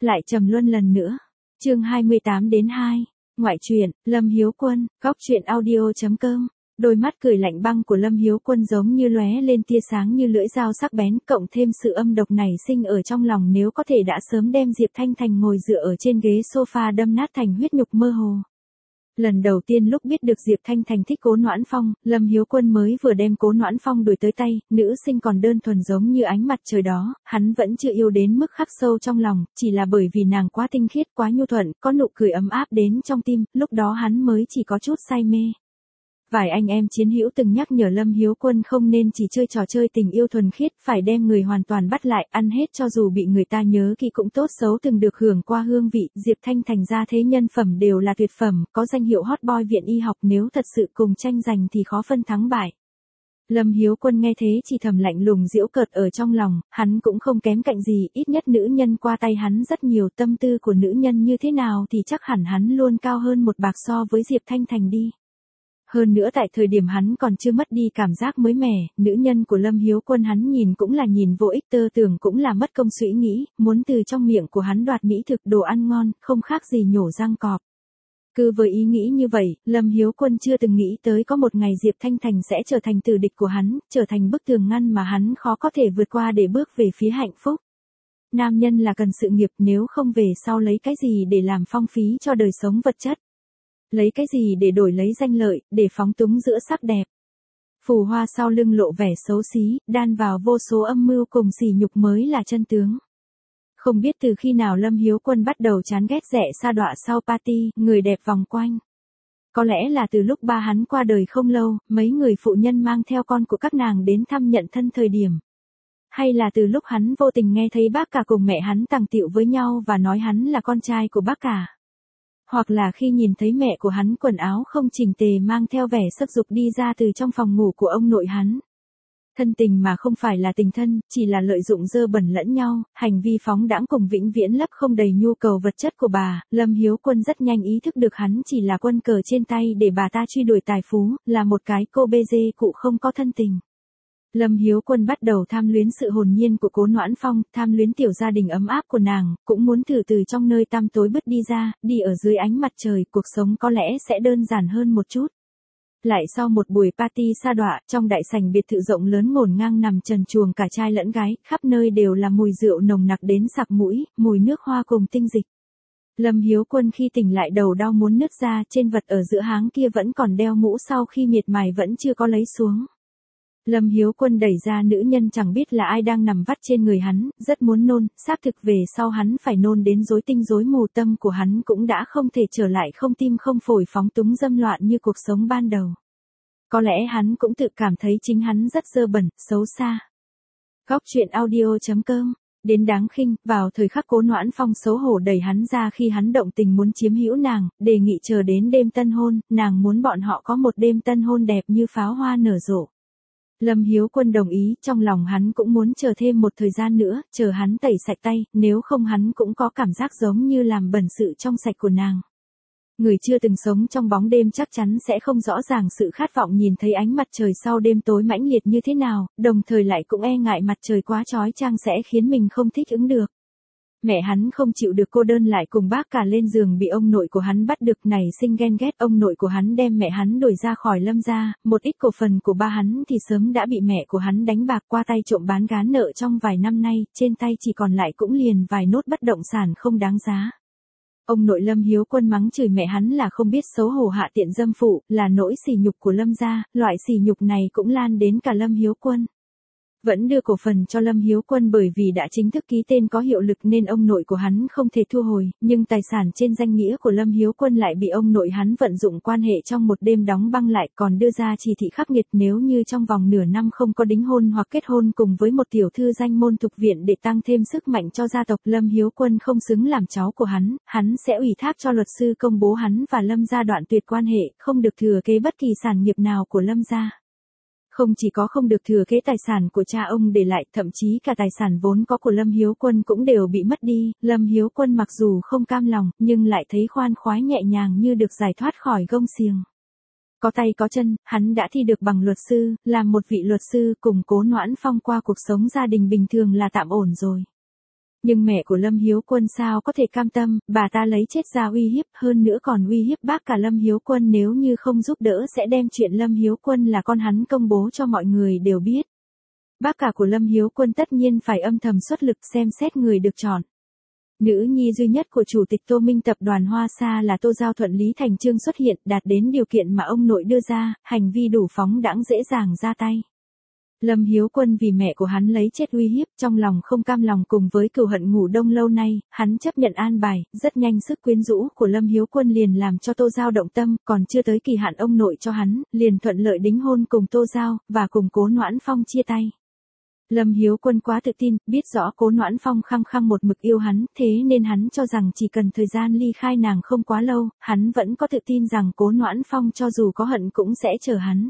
Lại trầm luân lần nữa. Chương 28-2. Ngoại truyện, Lâm Hiếu Quân, góc truyện audio.com. Đôi mắt cười lạnh băng của Lâm Hiếu Quân giống như lóe lên tia sáng như lưỡi dao sắc bén, cộng thêm sự âm độc nảy sinh ở trong lòng, nếu có thể đã sớm đem Diệp Thanh Thành ngồi dựa ở trên ghế sofa đâm nát thành huyết nhục mơ hồ. Lần đầu tiên lúc biết được Diệp Thanh Thành thích Cố Noãn Phong, Lâm Hiếu Quân mới vừa đem Cố Noãn Phong đuổi tới tay, nữ sinh còn đơn thuần giống như ánh mặt trời đó, hắn vẫn chưa yêu đến mức khắc sâu trong lòng, chỉ là bởi vì nàng quá tinh khiết, quá nhu thuận, có nụ cười ấm áp đến trong tim, lúc đó hắn mới chỉ có chút say mê. Vài anh em chiến hữu từng nhắc nhở Lâm Hiếu Quân không nên chỉ chơi trò chơi tình yêu thuần khiết, phải đem người hoàn toàn bắt lại, ăn hết cho dù bị người ta nhớ kỹ cũng tốt xấu từng được hưởng qua hương vị. Diệp Thanh Thành ra thế nhân phẩm đều là tuyệt phẩm, có danh hiệu hot boy viện y học, nếu thật sự cùng tranh giành thì khó phân thắng bại. Lâm Hiếu Quân nghe thế chỉ thầm lạnh lùng giễu cợt ở trong lòng, hắn cũng không kém cạnh gì, ít nhất nữ nhân qua tay hắn rất nhiều, tâm tư của nữ nhân như thế nào thì chắc hẳn hắn luôn cao hơn một bậc so với Diệp Thanh Thành đi. Hơn nữa tại thời điểm hắn còn chưa mất đi cảm giác mới mẻ, nữ nhân của Lâm Hiếu Quân hắn nhìn cũng là nhìn vô ích, tơ tưởng cũng là mất công suy nghĩ, muốn từ trong miệng của hắn đoạt mỹ thực đồ ăn ngon, không khác gì nhổ răng cọp. Cứ với ý nghĩ như vậy, Lâm Hiếu Quân chưa từng nghĩ tới có một ngày Diệp Thanh Thành sẽ trở thành tử địch của hắn, trở thành bức tường ngăn mà hắn khó có thể vượt qua để bước về phía hạnh phúc. Nam nhân là cần sự nghiệp, nếu không về sau lấy cái gì để làm phong phí cho đời sống vật chất. Lấy cái gì để đổi lấy danh lợi, để phóng túng giữa sắc đẹp. Phù hoa sau lưng lộ vẻ xấu xí, đan vào vô số âm mưu cùng sỉ nhục mới là chân tướng. Không biết từ khi nào Lâm Hiếu Quân bắt đầu chán ghét rẻ sa đọa sau party, người đẹp vòng quanh. Có lẽ là từ lúc ba hắn qua đời không lâu, mấy người phụ nhân mang theo con của các nàng đến thăm nhận thân thời điểm. Hay là từ lúc hắn vô tình nghe thấy bác cả cùng mẹ hắn tàng tiệu với nhau và nói hắn là con trai của bác cả. Hoặc là khi nhìn thấy mẹ của hắn quần áo không chỉnh tề mang theo vẻ sắc dục đi ra từ trong phòng ngủ của ông nội hắn. Thân tình mà không phải là tình thân, chỉ là lợi dụng dơ bẩn lẫn nhau, hành vi phóng đãng cùng vĩnh viễn lấp không đầy nhu cầu vật chất của bà. Lâm Hiếu Quân rất nhanh ý thức được hắn chỉ là quân cờ trên tay để bà ta truy đuổi tài phú, là một cái cô bê dê cụ không có thân tình. Lâm Hiếu Quân bắt đầu tham luyến sự hồn nhiên của Cố Noãn Phong, tham luyến tiểu gia đình ấm áp của nàng, cũng muốn từ trong nơi tăm tối bứt đi ra, đi ở dưới ánh mặt trời, cuộc sống có lẽ sẽ đơn giản hơn một chút. Lại sau một buổi party sa đọa, trong đại sảnh biệt thự rộng lớn ngổn ngang nằm trần truồng cả trai lẫn gái, khắp nơi đều là mùi rượu nồng nặc đến sặc mũi, mùi nước hoa cùng tinh dịch. Lâm Hiếu Quân khi tỉnh lại đầu đau muốn nứt ra, trên vật ở giữa háng kia vẫn còn đeo mũ sau khi miệt mài vẫn chưa có lấy xuống. Lâm Hiếu Quân đẩy ra nữ nhân chẳng biết là ai đang nằm vắt trên người hắn, rất muốn nôn, xác thực về sau hắn phải nôn đến rối tinh rối mù, tâm của hắn cũng đã không thể trở lại không tim không phổi phóng túng dâm loạn như cuộc sống ban đầu. Có lẽ hắn cũng tự cảm thấy chính hắn rất dơ bẩn, xấu xa. Góc truyện audio.com. Đến đáng khinh, vào thời khắc Cố Noãn Phong xấu hổ đẩy hắn ra khi hắn động tình muốn chiếm hữu nàng, đề nghị chờ đến đêm tân hôn, nàng muốn bọn họ có một đêm tân hôn đẹp như pháo hoa nở rộ. Lâm Hiếu Quân đồng ý, trong lòng hắn cũng muốn chờ thêm một thời gian nữa, chờ hắn tẩy sạch tay, nếu không hắn cũng có cảm giác giống như làm bẩn sự trong sạch của nàng. Người chưa từng sống trong bóng đêm chắc chắn sẽ không rõ ràng sự khát vọng nhìn thấy ánh mặt trời sau đêm tối mãnh liệt như thế nào, đồng thời lại cũng e ngại mặt trời quá chói chang sẽ khiến mình không thích ứng được. Mẹ hắn không chịu được cô đơn lại cùng bác cả lên giường bị ông nội của hắn bắt được, nảy sinh ghen ghét, ông nội của hắn đem mẹ hắn đuổi ra khỏi Lâm gia, một ít cổ phần của ba hắn thì sớm đã bị mẹ của hắn đánh bạc qua tay trộm bán gán nợ trong vài năm nay, trên tay chỉ còn lại cũng liền vài nốt bất động sản không đáng giá. Ông nội Lâm Hiếu Quân mắng chửi mẹ hắn là không biết xấu hổ hạ tiện dâm phụ, là nỗi sỉ nhục của Lâm gia, loại sỉ nhục này cũng lan đến cả Lâm Hiếu Quân. Vẫn đưa cổ phần cho Lâm Hiếu Quân bởi vì đã chính thức ký tên có hiệu lực nên ông nội của hắn không thể thu hồi, nhưng tài sản trên danh nghĩa của Lâm Hiếu Quân lại bị ông nội hắn vận dụng quan hệ trong một đêm đóng băng lại, còn đưa ra chỉ thị khắc nghiệt nếu như trong vòng nửa năm không có đính hôn hoặc kết hôn cùng với một tiểu thư danh môn thuộc viện để tăng thêm sức mạnh cho gia tộc, Lâm Hiếu Quân không xứng làm cháu của hắn sẽ ủy thác cho luật sư công bố hắn và Lâm gia đoạn tuyệt quan hệ, không được thừa kế bất kỳ sản nghiệp nào của Lâm gia. Không chỉ có không được thừa kế tài sản của cha ông để lại, thậm chí cả tài sản vốn có của Lâm Hiếu Quân cũng đều bị mất đi. Lâm Hiếu Quân mặc dù không cam lòng, nhưng lại thấy khoan khoái nhẹ nhàng như được giải thoát khỏi gông xiềng. Có tay có chân, hắn đã thi được bằng luật sư, làm một vị luật sư cùng Cố Noãn Phong qua cuộc sống gia đình bình thường là tạm ổn rồi. Nhưng mẹ của Lâm Hiếu Quân sao có thể cam tâm, bà ta lấy chết ra uy hiếp, hơn nữa còn uy hiếp bác cả Lâm Hiếu Quân nếu như không giúp đỡ sẽ đem chuyện Lâm Hiếu Quân là con hắn công bố cho mọi người đều biết. Bác cả của Lâm Hiếu Quân tất nhiên phải âm thầm xuất lực xem xét người được chọn. Nữ nhi duy nhất của chủ tịch Tô Minh tập đoàn Hoa Sa là Tô Giao Thuận Lý Thành Chương xuất hiện, đạt đến điều kiện mà ông nội đưa ra, hành vi đủ phóng đãng dễ dàng ra tay. Lâm Hiếu Quân vì mẹ của hắn lấy chết uy hiếp, trong lòng không cam lòng cùng với cừu hận ngủ đông lâu nay, hắn chấp nhận an bài, rất nhanh sức quyến rũ của Lâm Hiếu Quân liền làm cho Tô Giao động tâm, còn chưa tới kỳ hạn ông nội cho hắn, liền thuận lợi đính hôn cùng Tô Giao, và cùng Cố Noãn Phong chia tay. Lâm Hiếu Quân quá tự tin, biết rõ Cố Noãn Phong khăng khăng một mực yêu hắn, thế nên hắn cho rằng chỉ cần thời gian ly khai nàng không quá lâu, hắn vẫn có tự tin rằng Cố Noãn Phong cho dù có hận cũng sẽ chờ hắn.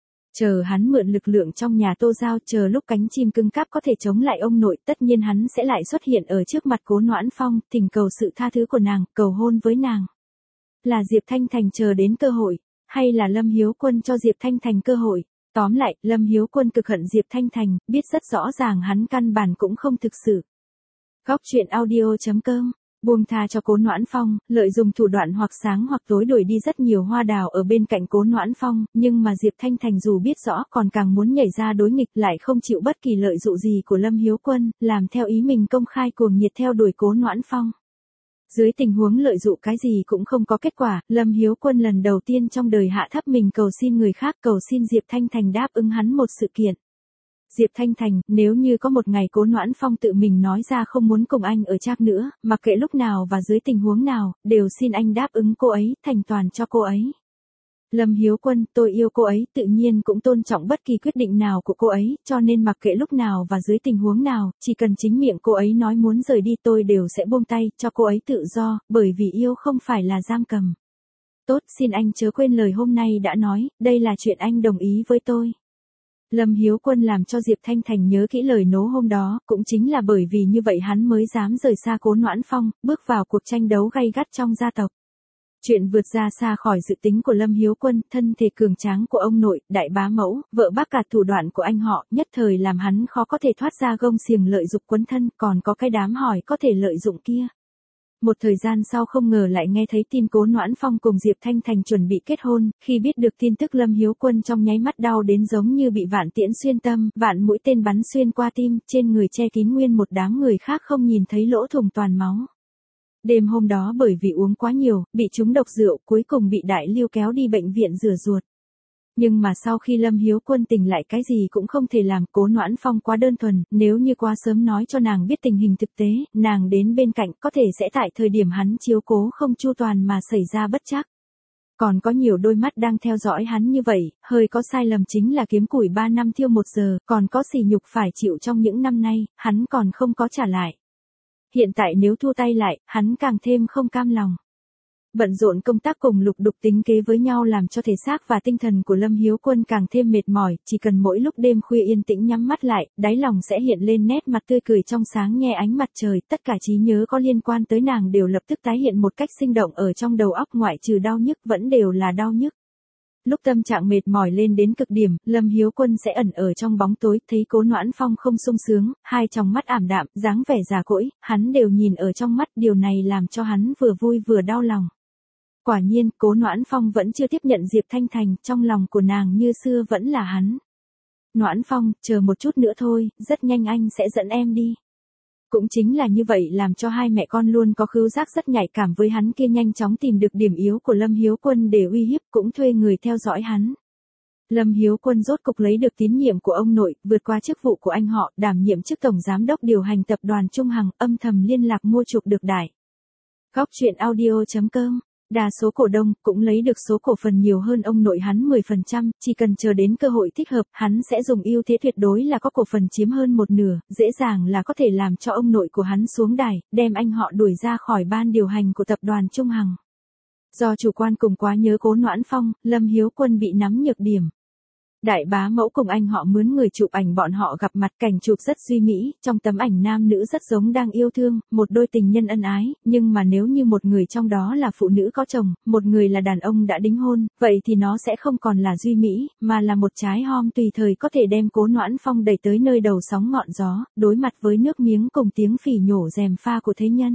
Chờ hắn mượn lực lượng trong nhà Tô Giao, chờ lúc cánh chim cứng cáp có thể chống lại ông nội, tất nhiên hắn sẽ lại xuất hiện ở trước mặt Cố Noãn Phong, thỉnh cầu sự tha thứ của nàng, cầu hôn với nàng. Là Diệp Thanh Thành chờ đến cơ hội, hay là Lâm Hiếu Quân cho Diệp Thanh Thành cơ hội? Tóm lại, Lâm Hiếu Quân cực hận Diệp Thanh Thành, biết rất rõ ràng hắn căn bản cũng không thực sự. Góc truyện audio.com buông tha cho Cố Noãn Phong, lợi dụng thủ đoạn hoặc sáng hoặc tối đuổi đi rất nhiều hoa đào ở bên cạnh Cố Noãn Phong, nhưng mà Diệp Thanh Thành dù biết rõ còn càng muốn nhảy ra đối nghịch lại không chịu bất kỳ lợi dụ gì của Lâm Hiếu Quân, làm theo ý mình công khai cuồng nhiệt theo đuổi Cố Noãn Phong. Dưới tình huống lợi dụ cái gì cũng không có kết quả, Lâm Hiếu Quân lần đầu tiên trong đời hạ thấp mình cầu xin người khác, cầu xin Diệp Thanh Thành đáp ứng hắn một sự kiện. Diệp Thanh Thành, nếu như có một ngày Cố Noãn Phong tự mình nói ra không muốn cùng anh ở Trác nữa, mặc kệ lúc nào và dưới tình huống nào, đều xin anh đáp ứng cô ấy, thành toàn cho cô ấy. Lâm Hiếu Quân, tôi yêu cô ấy, tự nhiên cũng tôn trọng bất kỳ quyết định nào của cô ấy, cho nên mặc kệ lúc nào và dưới tình huống nào, chỉ cần chính miệng cô ấy nói muốn rời đi tôi đều sẽ buông tay, cho cô ấy tự do, bởi vì yêu không phải là giam cầm. Tốt, xin anh chớ quên lời hôm nay đã nói, đây là chuyện anh đồng ý với tôi. Lâm Hiếu Quân làm cho Diệp Thanh Thành nhớ kỹ lời nố hôm đó, cũng chính là bởi vì như vậy hắn mới dám rời xa Cố Noãn Phong, bước vào cuộc tranh đấu gay gắt trong gia tộc. Chuyện vượt ra xa khỏi dự tính của Lâm Hiếu Quân, thân thể cường tráng của ông nội, đại bá mẫu, vợ bác cả thủ đoạn của anh họ, nhất thời làm hắn khó có thể thoát ra gông xiềng lợi dụng quấn thân, còn có cái đám hỏi có thể lợi dụng kia. Một thời gian sau không ngờ lại nghe thấy tin Cố Noãn Phong cùng Diệp Thanh Thành chuẩn bị kết hôn, khi biết được tin tức Lâm Hiếu Quân trong nháy mắt đau đến giống như bị vạn tiễn xuyên tâm, vạn mũi tên bắn xuyên qua tim, trên người che kín nguyên một đám người khác không nhìn thấy lỗ thủng toàn máu. Đêm hôm đó bởi vì uống quá nhiều, bị trúng độc rượu, cuối cùng bị Đại Lưu kéo đi bệnh viện rửa ruột. Nhưng mà sau khi Lâm Hiếu Quân tỉnh lại cái gì cũng không thể làm, Cố Noãn Phong quá đơn thuần, nếu như quá sớm nói cho nàng biết tình hình thực tế, nàng đến bên cạnh có thể sẽ tại thời điểm hắn chiếu cố không chu toàn mà xảy ra bất trắc. Còn có nhiều đôi mắt đang theo dõi hắn như vậy, hơi có sai lầm chính là kiếm củi 3 năm thiêu 1 giờ, còn có sỉ nhục phải chịu trong những năm nay, hắn còn không có trả lại. Hiện tại nếu thua tay lại, hắn càng thêm không cam lòng. Bận rộn công tác cùng lục đục tính kế với nhau làm cho thể xác và tinh thần của Lâm Hiếu Quân càng thêm mệt mỏi, chỉ cần mỗi lúc đêm khuya yên tĩnh nhắm mắt lại, đáy lòng sẽ hiện lên nét mặt tươi cười trong sáng nghe ánh mặt trời, tất cả trí nhớ có liên quan tới nàng đều lập tức tái hiện một cách sinh động ở trong đầu óc, ngoại trừ đau nhức vẫn đều là đau nhức. Lúc tâm trạng mệt mỏi lên đến cực điểm, Lâm Hiếu Quân sẽ ẩn ở trong bóng tối, thấy Cố Noãn Phong không sung sướng, hai tròng mắt ảm đạm, dáng vẻ già cỗi, hắn đều nhìn ở trong mắt, điều này làm cho hắn vừa vui vừa đau lòng. Quả nhiên, Cố Noãn Phong vẫn chưa tiếp nhận Diệp Thanh Thành, trong lòng của nàng như xưa vẫn là hắn. Noãn Phong, chờ một chút nữa thôi, rất nhanh anh sẽ dẫn em đi. Cũng chính là như vậy làm cho hai mẹ con luôn có khứu giác rất nhạy cảm với hắn kia nhanh chóng tìm được điểm yếu của Lâm Hiếu Quân để uy hiếp, cũng thuê người theo dõi hắn. Lâm Hiếu Quân rốt cục lấy được tín nhiệm của ông nội, vượt qua chức vụ của anh họ, đảm nhiệm chức tổng giám đốc điều hành tập đoàn Trung Hằng, âm thầm liên lạc mua chuộc được Đại. Góc truyện audio.com Đa số cổ đông cũng lấy được số cổ phần nhiều hơn ông nội hắn 10%, chỉ cần chờ đến cơ hội thích hợp, hắn sẽ dùng ưu thế tuyệt đối là có cổ phần chiếm hơn 1/2, dễ dàng là có thể làm cho ông nội của hắn xuống đài, đem anh họ đuổi ra khỏi ban điều hành của tập đoàn Trung Hằng. Do chủ quan cùng quá nhớ Cố Noãn Phong, Lâm Hiếu Quân bị nắm nhược điểm. Đại bá mẫu cùng anh họ mướn người chụp ảnh bọn họ gặp mặt, cảnh chụp rất duy mỹ, trong tấm ảnh nam nữ rất giống đang yêu thương, một đôi tình nhân ân ái, nhưng mà nếu như một người trong đó là phụ nữ có chồng, một người là đàn ông đã đính hôn, vậy thì nó sẽ không còn là duy mỹ, mà là một trái hom tùy thời có thể đem Cố Noãn Phong đẩy tới nơi đầu sóng ngọn gió, đối mặt với nước miếng cùng tiếng phỉ nhổ rèm pha của thế nhân.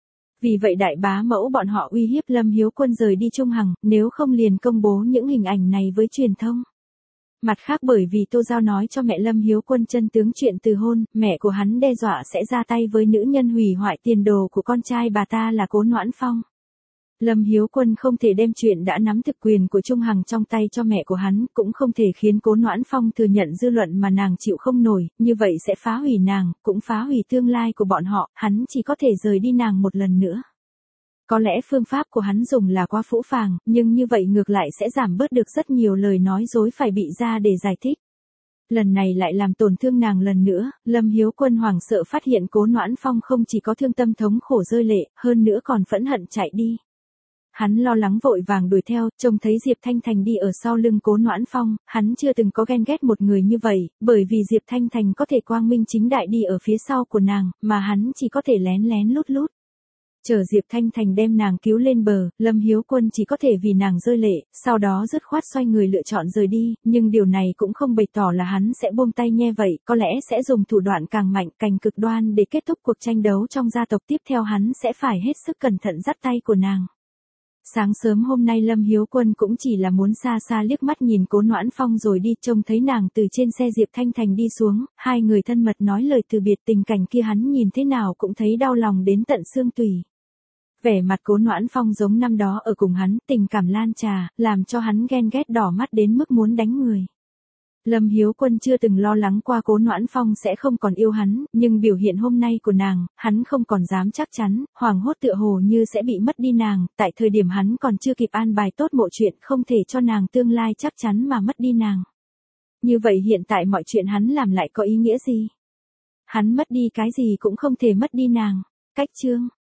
Vì vậy đại bá mẫu bọn họ uy hiếp Lâm Hiếu Quân rời đi Trung Hằng, nếu không liền công bố những hình ảnh này với truyền thông. Mặt khác bởi vì Tô Giao nói cho mẹ Lâm Hiếu Quân chân tướng chuyện từ hôn, mẹ của hắn đe dọa sẽ ra tay với nữ nhân hủy hoại tiền đồ của con trai bà ta là Cố Noãn Phong. Lâm Hiếu Quân không thể đem chuyện đã nắm thực quyền của Trung Hằng trong tay cho mẹ của hắn, cũng không thể khiến Cố Noãn Phong thừa nhận dư luận mà nàng chịu không nổi, như vậy sẽ phá hủy nàng, cũng phá hủy tương lai của bọn họ, hắn chỉ có thể rời đi nàng một lần nữa. Có lẽ phương pháp của hắn dùng là quá phũ phàng, nhưng như vậy ngược lại sẽ giảm bớt được rất nhiều lời nói dối phải bị ra để giải thích. Lần này lại làm tổn thương nàng lần nữa, Lâm Hiếu Quân hoảng sợ phát hiện Cố Noãn Phong không chỉ có thương tâm thống khổ rơi lệ, hơn nữa còn phẫn hận chạy đi. Hắn lo lắng vội vàng đuổi theo, trông thấy Diệp Thanh Thành đi ở sau lưng Cố Noãn Phong, hắn chưa từng có ghen ghét một người như vậy, bởi vì Diệp Thanh Thành có thể quang minh chính đại đi ở phía sau của nàng, mà hắn chỉ có thể lén lén lút lút. Chờ Diệp Thanh Thành đem nàng cứu lên bờ, Lâm Hiếu Quân chỉ có thể vì nàng rơi lệ, sau đó dứt khoát xoay người lựa chọn rời đi, nhưng điều này cũng không bày tỏ là hắn sẽ buông tay nhe vậy, có lẽ sẽ dùng thủ đoạn càng mạnh, càng cực đoan để kết thúc cuộc tranh đấu trong gia tộc tiếp theo, hắn sẽ phải hết sức cẩn thận dắt tay của nàng. Sáng sớm hôm nay Lâm Hiếu Quân cũng chỉ là muốn xa xa liếc mắt nhìn Cố Noãn Phong rồi đi, trông thấy nàng từ trên xe Diệp Thanh Thành đi xuống, hai người thân mật nói lời từ biệt, tình cảnh kia hắn nhìn thế nào cũng thấy đau lòng đến tận xương tủy. Vẻ mặt Cố Noãn Phong giống năm đó ở cùng hắn, tình cảm lan trà, làm cho hắn ghen ghét đỏ mắt đến mức muốn đánh người. Lâm Hiếu Quân chưa từng lo lắng qua Cố Noãn Phong sẽ không còn yêu hắn, nhưng biểu hiện hôm nay của nàng, hắn không còn dám chắc chắn, hoảng hốt tựa hồ như sẽ bị mất đi nàng, tại thời điểm hắn còn chưa kịp an bài tốt mọi chuyện, không thể cho nàng tương lai chắc chắn mà mất đi nàng. Như vậy hiện tại mọi chuyện hắn làm lại có ý nghĩa gì? Hắn mất đi cái gì cũng không thể mất đi nàng. Cách chương